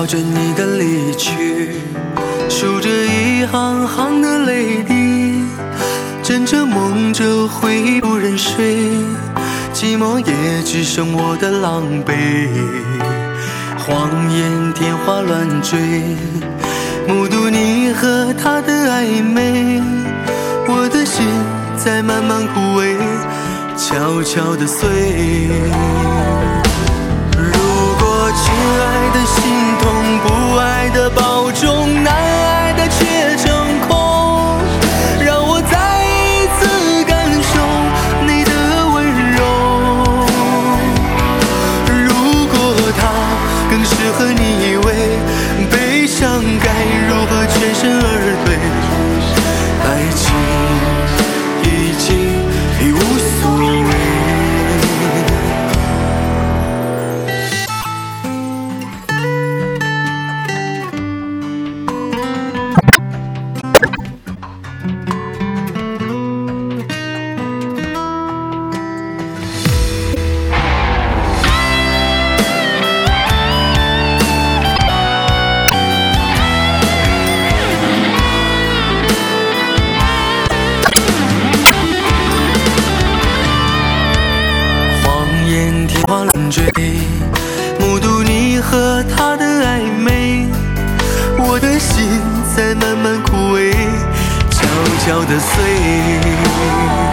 着你的离去，数着一行行的泪滴，枕着梦着回忆不忍睡，寂寞也只剩我的狼狈。谎言天花乱坠，目睹你和他的暧昧，我的心在慢慢枯萎，悄悄地碎。如果亲爱的心痛，不爱的保重，难爱的却成空，让我再一次感受你的温柔。如果他更适合你以为，悲伤该如何全身而退？爱情已经无所谓。天花乱坠，目睹你和他的暧昧，我的心在慢慢枯萎，悄悄地碎。